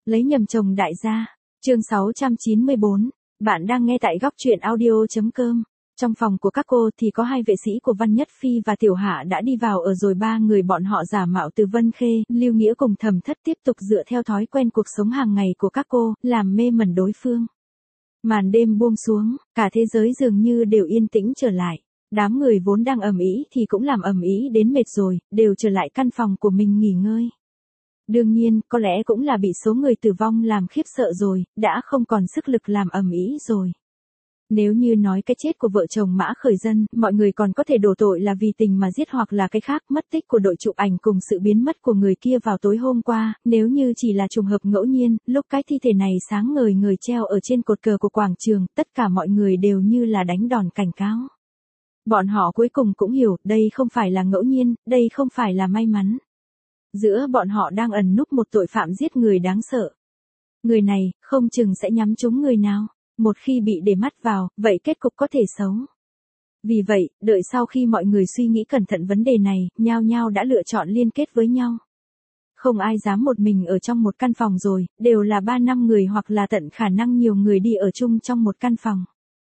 Lấy nhầm chồng đại gia. Chương 694. Bạn đang nghe tại góc truyện audio.com. Trong phòng của các cô thì có hai vệ sĩ của Văn Nhất Phi và Tiểu Hạ đã đi vào ở rồi, ba người bọn họ giả mạo từ Vân Khê, Lưu Nghĩa cùng Thẩm Thất tiếp tục dựa theo thói quen cuộc sống hàng ngày của các cô, làm mê mẩn đối phương. Màn đêm buông xuống, cả thế giới dường như đều yên tĩnh trở lại. Đám người vốn đang ầm ĩ thì cũng làm ầm ĩ đến mệt rồi, đều trở lại căn phòng của mình nghỉ ngơi. Đương nhiên, có lẽ cũng là bị số người tử vong làm khiếp sợ rồi, đã không còn sức lực làm ầm ĩ rồi. Nếu như nói cái chết của vợ chồng Mã Khởi Dân, mọi người còn có thể đổ tội là vì tình mà giết hoặc là cái khác, mất tích của đội chụp ảnh cùng sự biến mất của người kia vào tối hôm qua, nếu như chỉ là trùng hợp ngẫu nhiên, lúc cái thi thể này sáng ngời ngời treo ở trên cột cờ của quảng trường, tất cả mọi người đều như là đánh đòn cảnh cáo. Bọn họ cuối cùng cũng hiểu, đây không phải là ngẫu nhiên, đây không phải là may mắn. Giữa bọn họ đang ẩn núp một tội phạm giết người đáng sợ. Người này, không chừng sẽ nhắm trúng người nào. Một khi bị để mắt vào, vậy kết cục có thể xấu. Vì vậy, đợi sau khi mọi người suy nghĩ cẩn thận vấn đề này, nhao nhao đã lựa chọn liên kết với nhau. Không ai dám một mình ở trong một căn phòng rồi, đều là 3-5 người hoặc là tận khả năng nhiều người đi ở chung trong một căn phòng.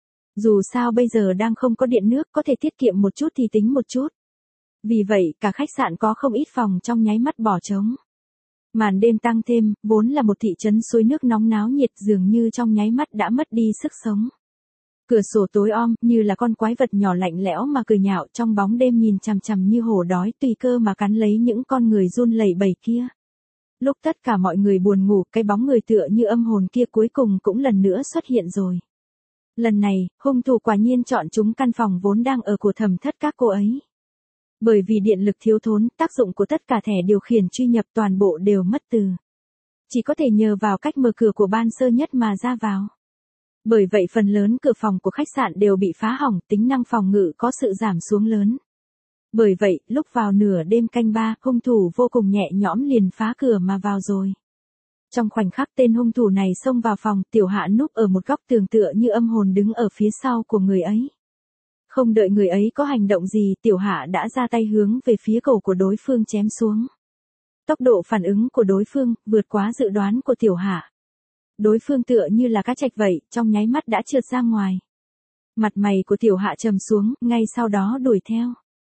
Dù sao bây giờ đang không có điện nước, có thể tiết kiệm một chút thì tính một chút. Vì vậy, cả khách sạn có không ít phòng trong nháy mắt bỏ trống. Màn đêm tăng thêm, vốn là một thị trấn suối nước nóng náo nhiệt dường như trong nháy mắt đã mất đi sức sống. Cửa sổ tối om, như là con quái vật nhỏ lạnh lẽo mà cười nhạo trong bóng đêm nhìn chằm chằm như hổ đói tùy cơ mà cắn lấy những con người run lẩy bẩy kia. Lúc tất cả mọi người buồn ngủ, cái bóng người tựa như âm hồn kia cuối cùng cũng lần nữa xuất hiện rồi. Lần này, hung thủ quả nhiên chọn chúng căn phòng vốn đang ở của Thẩm Thất các cô ấy. Bởi vì điện lực thiếu thốn, tác dụng của tất cả thẻ điều khiển truy nhập toàn bộ đều mất từ. Chỉ có thể nhờ vào cách mở cửa của ban sơ nhất mà ra vào. Bởi vậy phần lớn cửa phòng của khách sạn đều bị phá hỏng, tính năng phòng ngự có sự giảm xuống lớn. Bởi vậy, lúc vào nửa đêm canh 3, hung thủ vô cùng nhẹ nhõm liền phá cửa mà vào rồi. Trong khoảnh khắc tên hung thủ này xông vào phòng, Tiểu Hạ núp ở một góc tường tựa như âm hồn đứng ở phía sau của người ấy. Không đợi người ấy có hành động gì, Tiểu Hạ đã ra tay hướng về phía cổ của đối phương chém xuống. Tốc độ phản ứng của đối phương vượt quá dự đoán của Tiểu Hạ. Đối phương tựa như là cá trạch vậy, trong nháy mắt đã trượt ra ngoài. Mặt mày của Tiểu Hạ trầm xuống, ngay sau đó đuổi theo.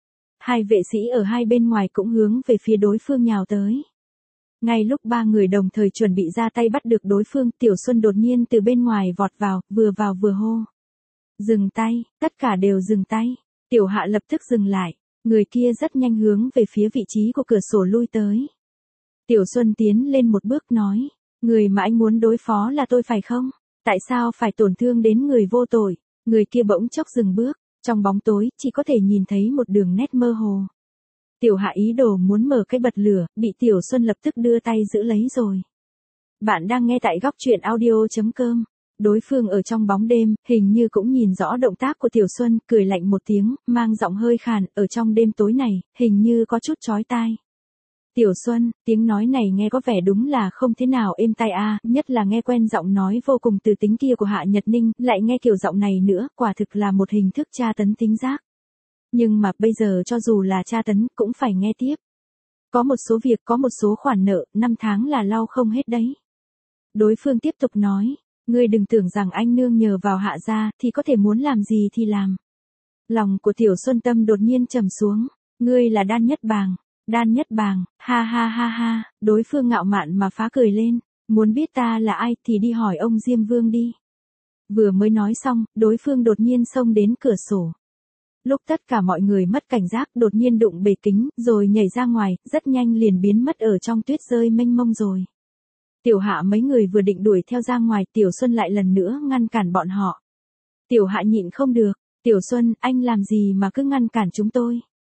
Hai vệ sĩ ở hai bên ngoài cũng hướng về phía đối phương nhào tới. Ngay lúc ba người đồng thời chuẩn bị ra tay bắt được đối phương, Tiểu Xuân đột nhiên từ bên ngoài vọt vào vừa hô. Dừng tay, tất cả đều dừng tay. Tiểu Hạ lập tức dừng lại. Người kia rất nhanh hướng về phía vị trí của cửa sổ lui tới. Tiểu Xuân tiến lên một bước nói. Người mà anh muốn đối phó là tôi phải không? Tại sao phải tổn thương đến người vô tội? Người kia bỗng chốc dừng bước. Trong bóng tối, chỉ có thể nhìn thấy một đường nét mơ hồ. Tiểu Hạ ý đồ muốn mở cái bật lửa, bị Tiểu Xuân lập tức đưa tay giữ lấy rồi. Bạn đang nghe tại góc truyện audio.com. Đối phương ở trong bóng đêm, hình như cũng nhìn rõ động tác của Tiểu Xuân, cười lạnh một tiếng, mang giọng hơi khàn, ở trong đêm tối này, hình như có chút chói tai. Tiểu Xuân, tiếng nói này nghe có vẻ đúng là không thế nào êm tai a, nhất là nghe quen giọng nói vô cùng từ tính kia của Hạ Nhật Ninh, lại nghe kiểu giọng này nữa, quả thực là một hình thức tra tấn tính giác. Nhưng mà bây giờ cho dù là tra tấn, cũng phải nghe tiếp. Có một số việc, có một số khoản nợ, 5 tháng là lau không hết đấy. Đối phương tiếp tục nói. Ngươi đừng tưởng rằng anh nương nhờ vào Hạ gia thì có thể muốn làm gì thì làm. Lòng của Tiểu Xuân tâm đột nhiên trầm xuống. Ngươi là Đan Nhất Bàng. Đan Nhất Bàng, ha ha ha ha, đối phương ngạo mạn mà phá cười lên. Muốn biết ta là ai thì đi hỏi ông Diêm Vương đi. Vừa mới nói xong, đối phương đột nhiên xông đến cửa sổ. Lúc tất cả mọi người mất cảnh giác đột nhiên đụng bể kính rồi nhảy ra ngoài, rất nhanh liền biến mất ở trong tuyết rơi mênh mông rồi. Tiểu Hạ mấy người vừa định đuổi theo ra ngoài, Tiểu Xuân lại lần nữa ngăn cản bọn họ. Tiểu Hạ nhịn không được, Tiểu Xuân, anh làm gì mà cứ ngăn cản chúng tôi?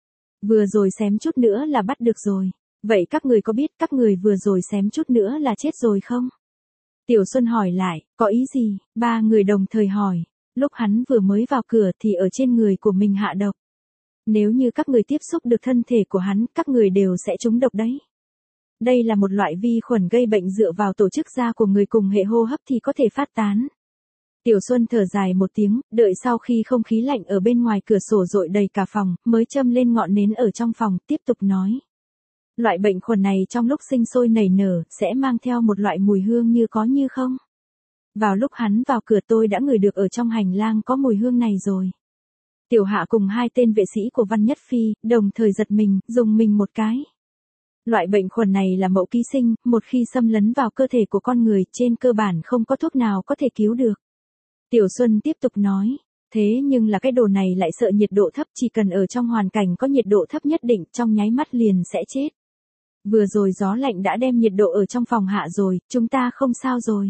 Vừa rồi xém chút nữa là bắt được rồi. Vậy các người có biết các người vừa rồi xém chút nữa là chết rồi không? Tiểu Xuân hỏi lại, có ý gì? Ba người đồng thời hỏi. Lúc hắn vừa mới vào cửa thì ở trên người của mình hạ độc. Nếu như các người tiếp xúc được thân thể của hắn, các người đều sẽ trúng độc đấy. Đây là một loại vi khuẩn gây bệnh dựa vào tổ chức da của người cùng hệ hô hấp thì có thể phát tán. Tiểu Xuân thở dài một tiếng, đợi sau khi không khí lạnh ở bên ngoài cửa sổ dội đầy cả phòng, mới châm lên ngọn nến ở trong phòng, tiếp tục nói. Loại bệnh khuẩn này trong lúc sinh sôi nảy nở, sẽ mang theo một loại mùi hương như có như không. Vào lúc hắn vào cửa tôi đã ngửi được ở trong hành lang có mùi hương này rồi. Tiểu Hạ cùng hai tên vệ sĩ của Văn Nhất Phi, đồng thời giật mình, dùng mình một cái. Loại bệnh khuẩn này là mẫu ký sinh, một khi xâm lấn vào cơ thể của con người, trên cơ bản không có thuốc nào có thể cứu được. Tiểu Xuân tiếp tục nói, thế nhưng là cái đồ này lại sợ nhiệt độ thấp, chỉ cần ở trong hoàn cảnh có nhiệt độ thấp nhất định, trong nháy mắt liền sẽ chết. Vừa rồi gió lạnh đã đem nhiệt độ ở trong phòng hạ rồi, chúng ta không sao rồi.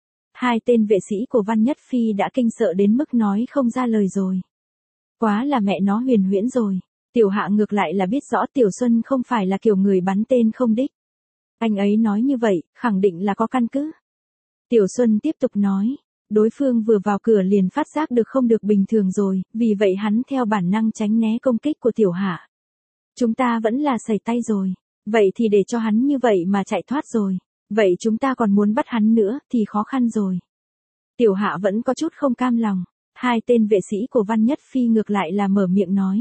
Hai tên vệ sĩ của Văn Nhất Phi đã kinh sợ đến mức nói không ra lời rồi. Quá là mẹ nó huyền huyễn rồi. Tiểu Hạ ngược lại là biết rõ Tiểu Xuân không phải là kiểu người bắn tên không đích. Anh ấy nói như vậy, khẳng định là có căn cứ. Tiểu Xuân tiếp tục nói, đối phương vừa vào cửa liền phát giác được không được bình thường rồi, vì vậy hắn theo bản năng tránh né công kích của Tiểu Hạ. Chúng ta vẫn là sẩy tay rồi, vậy thì để cho hắn như vậy mà chạy thoát rồi, vậy chúng ta còn muốn bắt hắn nữa thì khó khăn rồi. Tiểu Hạ vẫn có chút không cam lòng, hai tên vệ sĩ của Văn Nhất Phi ngược lại là mở miệng nói.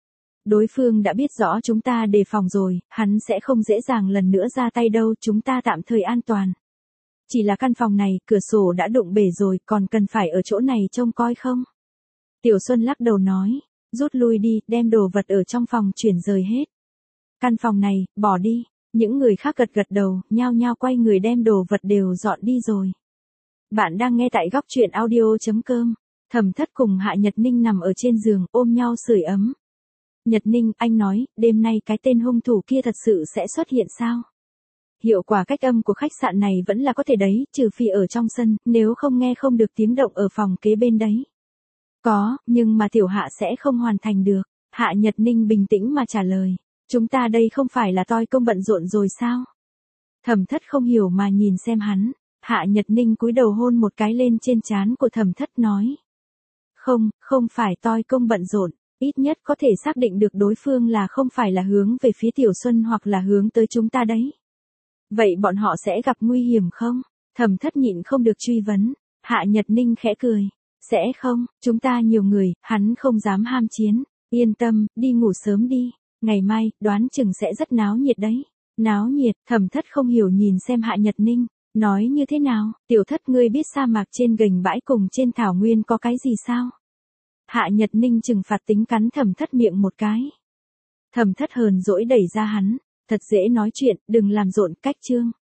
Đối phương đã biết rõ chúng ta đề phòng rồi, hắn sẽ không dễ dàng lần nữa ra tay đâu, chúng ta tạm thời an toàn. Chỉ là căn phòng này, cửa sổ đã đụng bể rồi, còn cần phải ở chỗ này trông coi không? Tiểu Xuân lắc đầu nói, rút lui đi, đem đồ vật ở trong phòng chuyển rời hết. Căn phòng này, bỏ đi. Những người khác gật gật đầu, nhao nhao quay người đem đồ vật đều dọn đi rồi. Bạn đang nghe tại góc truyện audio.com. Thẩm Thất cùng Hạ Nhật Ninh nằm ở trên giường, ôm nhau sưởi ấm. Nhật Ninh, anh nói, đêm nay cái tên hung thủ kia thật sự sẽ xuất hiện sao? Hiệu quả cách âm của khách sạn này vẫn là có thể đấy, trừ phi ở trong sân, nếu không nghe không được tiếng động ở phòng kế bên đấy. Có, nhưng mà Tiểu Hạ sẽ không hoàn thành được. Hạ Nhật Ninh bình tĩnh mà trả lời. Chúng ta đây không phải là toi công bận rộn rồi sao? Thẩm Thất không hiểu mà nhìn xem hắn. Hạ Nhật Ninh cúi đầu hôn một cái lên trên trán của Thẩm Thất nói. Không phải toi công bận rộn. Ít nhất có thể xác định được đối phương là không phải là hướng về phía Tiểu Xuân hoặc là hướng tới chúng ta đấy. Vậy bọn họ sẽ gặp nguy hiểm không? Thẩm Thất nhịn không được truy vấn. Hạ Nhật Ninh khẽ cười. Sẽ không, chúng ta nhiều người, hắn không dám ham chiến. Yên tâm, đi ngủ sớm đi. Ngày mai, đoán chừng sẽ rất náo nhiệt đấy. Náo nhiệt, Thẩm Thất không hiểu nhìn xem Hạ Nhật Ninh. Nói như thế nào, Tiểu Thất ngươi biết sa mạc trên gành bãi cùng trên thảo nguyên có cái gì sao? Hạ Nhật Ninh trừng phạt tính cắn Thẩm Thất miệng một cái. Thẩm Thất hờn dỗi đẩy ra hắn. Thật dễ nói chuyện, đừng làm rộn cách chương.